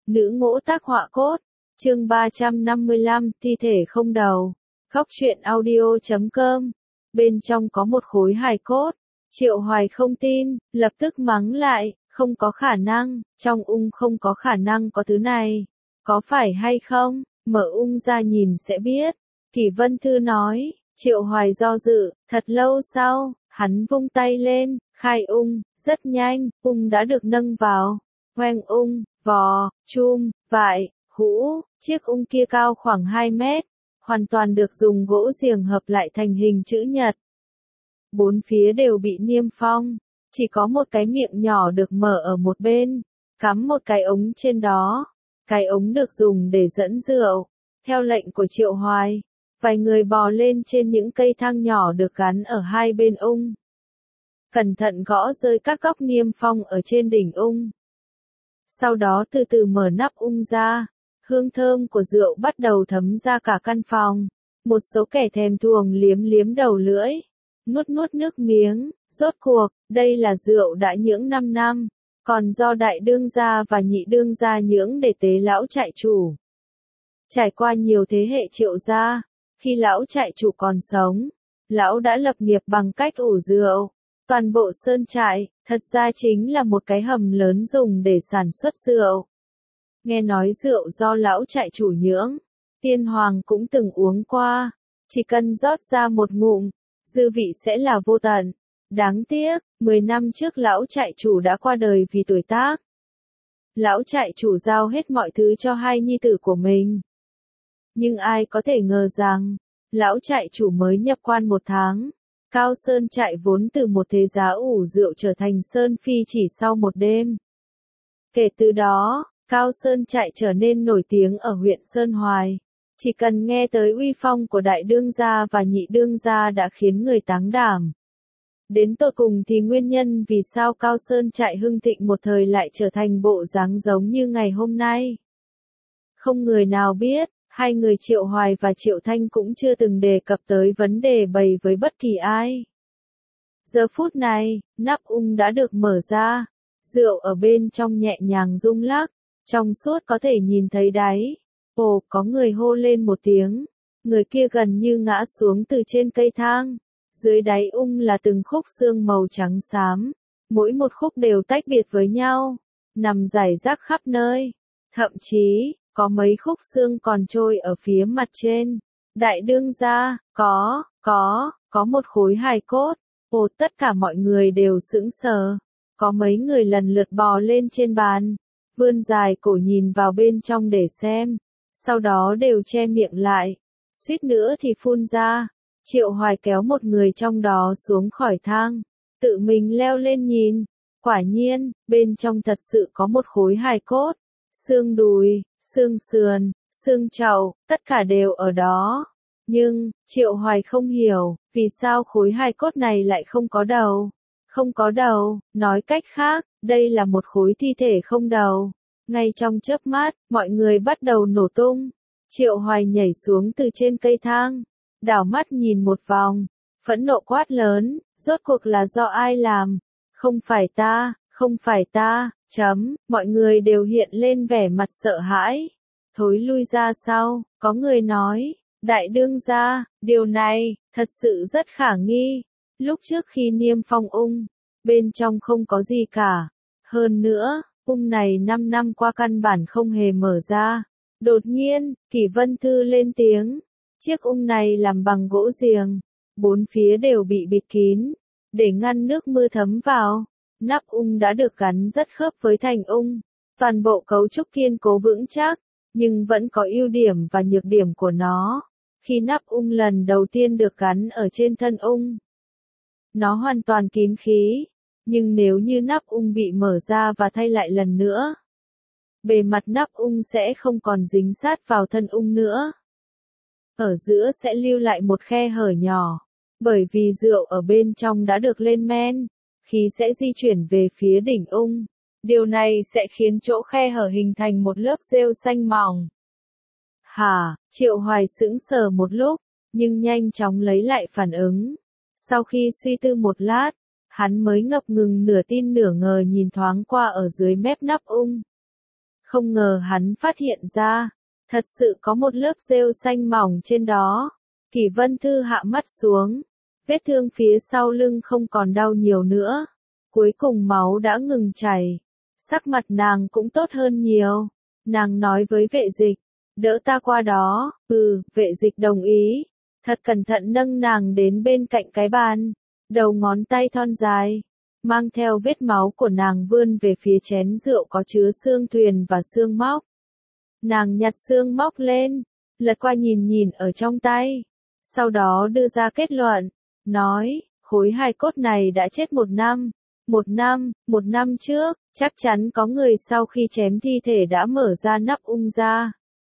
Nữ ngỗ tác họa cốt. Chương 355, thi thể không đầu. Góc truyện audio.com. Bên trong có một khối hài cốt. Triệu Hoài không tin, lập tức mắng lại, không có khả năng, trong ung không có khả năng có thứ này. Có phải hay không? Mở ung ra nhìn sẽ biết. Kỷ Vân Thư nói. Triệu Hoài do dự, thật lâu sau, hắn vung tay lên, khai ung, rất nhanh, ung đã được nâng vào. Hoành ung, vò, chum, vại, hũ, chiếc ung kia cao khoảng 2 mét, hoàn toàn được dùng gỗ giềng hợp lại thành hình chữ nhật. Bốn phía đều bị niêm phong, chỉ có một cái miệng nhỏ được mở ở một bên, cắm một cái ống trên đó. Cái ống được dùng để dẫn rượu. Theo lệnh của Triệu Hoài, vài người bò lên trên những cây thang nhỏ được gắn ở hai bên ung. Cẩn thận gõ rơi các góc niêm phong ở trên đỉnh ung. Sau đó từ từ mở nắp ung ra, hương thơm của rượu bắt đầu thấm ra cả căn phòng. Một số kẻ thèm thuồng liếm liếm đầu lưỡi, nuốt nuốt nước miếng, rốt cuộc, đây là rượu đã nhưỡng 5 năm, còn do đại đương gia và nhị đương gia nhưỡng để tế lão trại chủ. Trải qua nhiều thế hệ Triệu gia, khi lão trại chủ còn sống, lão đã lập nghiệp bằng cách ủ rượu. Toàn bộ sơn trại, thật ra chính là một cái hầm lớn dùng để sản xuất rượu. Nghe nói rượu do lão trại chủ nhưỡng, tiên hoàng cũng từng uống qua, chỉ cần rót ra một ngụm, dư vị sẽ là vô tận. Đáng tiếc, 10 năm trước lão trại chủ đã qua đời vì tuổi tác. Lão trại chủ giao hết mọi thứ cho hai nhi tử của mình. Nhưng ai có thể ngờ rằng, lão trại chủ mới nhập quan 1 tháng. Cao Sơn trại vốn từ một thế giá ủ rượu trở thành Sơn Phi chỉ sau một đêm. Kể từ đó, Cao Sơn trại trở nên nổi tiếng ở huyện Sơn Hoài. Chỉ cần nghe tới uy phong của đại đương gia và nhị đương gia đã khiến người táng đảm. Đến tột cùng thì nguyên nhân vì sao Cao Sơn trại hưng thịnh một thời lại trở thành bộ dáng giống như ngày hôm nay. Không người nào biết. Hai người Triệu Hoài và Triệu Thanh cũng chưa từng đề cập tới vấn đề bày với bất kỳ ai. Giờ phút này, nắp ung đã được mở ra, rượu ở bên trong nhẹ nhàng rung lắc, trong suốt có thể nhìn thấy đáy. Ồ, có người hô lên một tiếng, người kia gần như ngã xuống từ trên cây thang. Dưới đáy ung là từng khúc xương màu trắng xám, mỗi một khúc đều tách biệt với nhau, nằm rải rác khắp nơi. Thậm chí, có mấy khúc xương còn trôi ở phía mặt trên. Đại đương gia, có một khối hài cốt. Ồ, tất cả mọi người đều sững sờ. Có mấy người lần lượt bò lên trên bàn, vươn dài cổ nhìn vào bên trong để xem. Sau đó đều che miệng lại, suýt nữa thì phun ra. Triệu Hoài kéo một người trong đó xuống khỏi thang, tự mình leo lên nhìn. Quả nhiên, bên trong thật sự có một khối hài cốt. Xương đùi, xương sườn, xương chậu, tất cả đều ở đó. Nhưng, Triệu Hoài không hiểu, vì sao khối hài cốt này lại không có đầu. Không có đầu, nói cách khác, đây là một khối thi thể không đầu. Ngay trong chớp mắt, mọi người bắt đầu nổ tung. Triệu Hoài nhảy xuống từ trên cây thang, đảo mắt nhìn một vòng, phẫn nộ quát lớn, rốt cuộc là do ai làm? Không phải ta, mọi người đều hiện lên vẻ mặt sợ hãi. Thối lui ra sau, có người nói, đại đương gia, điều này, thật sự rất khả nghi. Lúc trước khi niêm phong ung, bên trong không có gì cả. Hơn nữa, ung này 5 năm qua căn bản không hề mở ra. Đột nhiên, Kỷ Vân Thư lên tiếng, chiếc ung này làm bằng gỗ giềng, bốn phía đều bị bịt kín, để ngăn nước mưa thấm vào. Nắp ung đã được gắn rất khớp với thành ung, toàn bộ cấu trúc kiên cố vững chắc, nhưng vẫn có ưu điểm và nhược điểm của nó. Khi nắp ung lần đầu tiên được gắn ở trên thân ung, nó hoàn toàn kín khí, nhưng nếu như nắp ung bị mở ra và thay lại lần nữa, bề mặt nắp ung sẽ không còn dính sát vào thân ung nữa. Ở giữa sẽ lưu lại một khe hở nhỏ, bởi vì rượu ở bên trong đã được lên men. Khí sẽ di chuyển về phía đỉnh ung. Điều này sẽ khiến chỗ khe hở hình thành một lớp rêu xanh mỏng. Hả? Triệu Hoài sững sờ một lúc, nhưng nhanh chóng lấy lại phản ứng. Sau khi suy tư một lát, hắn mới ngập ngừng nửa tin nửa ngờ nhìn thoáng qua ở dưới mép nắp ung. Không ngờ hắn phát hiện ra, thật sự có một lớp rêu xanh mỏng trên đó. Kỷ Vân Thư hạ mắt xuống, vết thương phía sau lưng không còn đau nhiều nữa. Cuối cùng máu đã ngừng chảy, sắc mặt nàng cũng tốt hơn nhiều. Nàng nói với vệ dịch, đỡ ta qua đó. Vệ dịch đồng ý, thật cẩn thận nâng nàng đến bên cạnh cái bàn. Đầu ngón tay thon dài, mang theo vết máu của nàng vươn về phía chén rượu có chứa xương thuyền và xương móc. Nàng nhặt xương móc lên, lật qua nhìn nhìn ở trong tay, sau đó đưa ra kết luận, nói, khối hài cốt này đã chết 1 năm. 1 năm trước, chắc chắn có người sau khi chém thi thể đã mở ra nắp ung ra,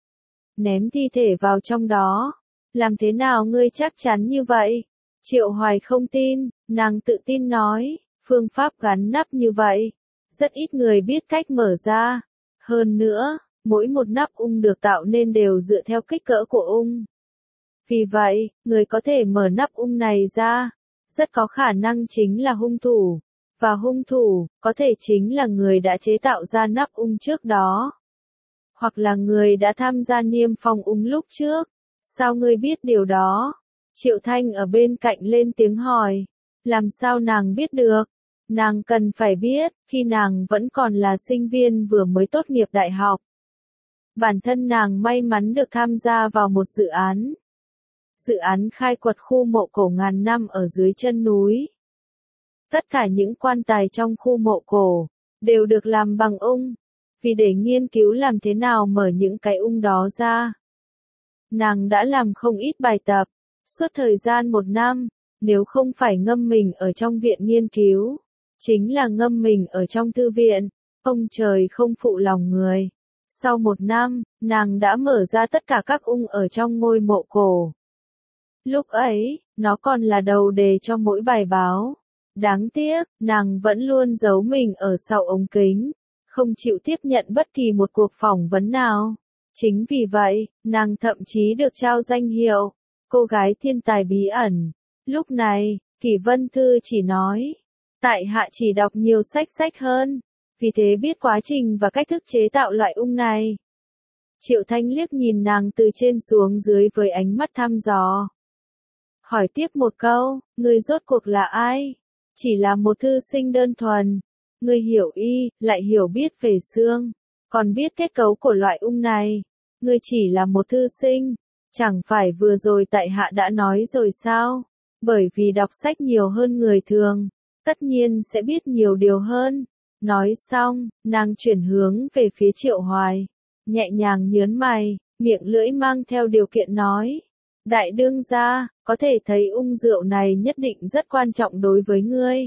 ném thi thể vào trong đó. Làm thế nào ngươi chắc chắn như vậy? Triệu Hoài không tin, nàng tự tin nói, phương pháp gắn nắp như vậy, rất ít người biết cách mở ra. Hơn nữa, mỗi một nắp ung được tạo nên đều dựa theo kích cỡ của ung. Vì vậy, người có thể mở nắp ung này ra, rất có khả năng chính là hung thủ. Và hung thủ, có thể chính là người đã chế tạo ra nắp ung trước đó. Hoặc là người đã tham gia niêm phong ung lúc trước. Sao ngươi biết điều đó? Triệu Thanh ở bên cạnh lên tiếng hỏi. Làm sao nàng biết được? Nàng cần phải biết, khi nàng vẫn còn là sinh viên vừa mới tốt nghiệp đại học. Bản thân nàng may mắn được tham gia vào một dự án. Dự án khai quật khu mộ cổ ngàn năm ở dưới chân núi. Tất cả những quan tài trong khu mộ cổ, đều được làm bằng ung, vì để nghiên cứu làm thế nào mở những cái ung đó ra. Nàng đã làm không ít bài tập, suốt thời gian 1 năm, nếu không phải ngâm mình ở trong viện nghiên cứu, chính là ngâm mình ở trong thư viện, ông trời không phụ lòng người. Sau 1 năm, nàng đã mở ra tất cả các ung ở trong ngôi mộ cổ. Lúc ấy, nó còn là đầu đề cho mỗi bài báo. Đáng tiếc, nàng vẫn luôn giấu mình ở sau ống kính, không chịu tiếp nhận bất kỳ một cuộc phỏng vấn nào. Chính vì vậy, nàng thậm chí được trao danh hiệu, cô gái thiên tài bí ẩn. Lúc này, Kỷ Vân Thư chỉ nói, tại hạ chỉ đọc nhiều sách hơn, vì thế biết quá trình và cách thức chế tạo loại ung này. Triệu Thanh liếc nhìn nàng từ trên xuống dưới với ánh mắt thăm dò. Hỏi tiếp một câu, ngươi rốt cuộc là ai? Chỉ là một thư sinh đơn thuần. Ngươi hiểu y, lại hiểu biết về xương, còn biết kết cấu của loại ung này. Ngươi chỉ là một thư sinh, chẳng phải vừa rồi tại hạ đã nói rồi sao? Bởi vì đọc sách nhiều hơn người thường, tất nhiên sẽ biết nhiều điều hơn. Nói xong, nàng chuyển hướng về phía Triệu Hoài, nhẹ nhàng nhớn mày, miệng lưỡi mang theo điều kiện nói. Đại đương gia, có thể thấy ung rượu này nhất định rất quan trọng đối với ngươi.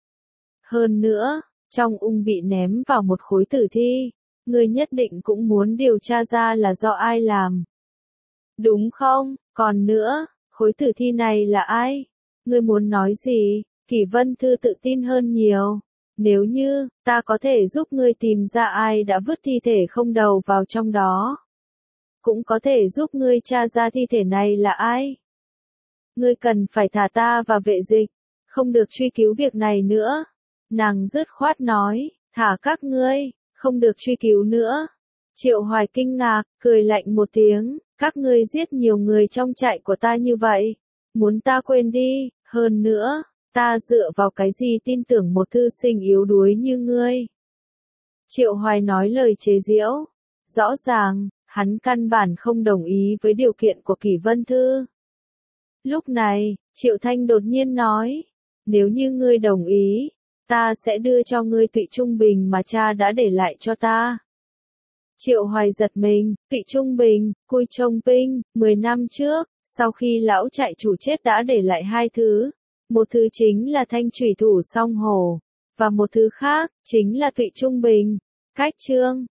Hơn nữa, trong ung bị ném vào một khối tử thi, ngươi nhất định cũng muốn điều tra ra là do ai làm. Đúng không? Còn nữa, khối tử thi này là ai? Ngươi muốn nói gì? Kỷ Vân Thư tự tin hơn nhiều. Nếu như, ta có thể giúp ngươi tìm ra ai đã vứt thi thể không đầu vào trong đó. Cũng có thể giúp ngươi tra ra thi thể này là ai. Ngươi cần phải thả ta và vệ dịch, không được truy cứu việc này nữa. Nàng dứt khoát nói, thả các ngươi, không được truy cứu nữa. Triệu Hoài kinh ngạc, cười lạnh một tiếng, các ngươi giết nhiều người trong trại của ta như vậy, muốn ta quên đi, hơn nữa, ta dựa vào cái gì tin tưởng một thư sinh yếu đuối như ngươi. Triệu Hoài nói lời chế giễu, rõ ràng, hắn căn bản không đồng ý với điều kiện của Kỷ Vân Thư. Lúc này, Triệu Thanh đột nhiên nói, nếu như ngươi đồng ý, ta sẽ đưa cho ngươi Tụy Trung Bình mà cha đã để lại cho ta. Triệu Hoài giật mình, Tụy Trung Bình, Cui Trông Pinh, 10 năm trước, sau khi lão trại chủ chết đã để lại 2 thứ. Một thứ chính là thanh chủy thủ song hổ, và một thứ khác, chính là Tụy Trung Bình. Cách chương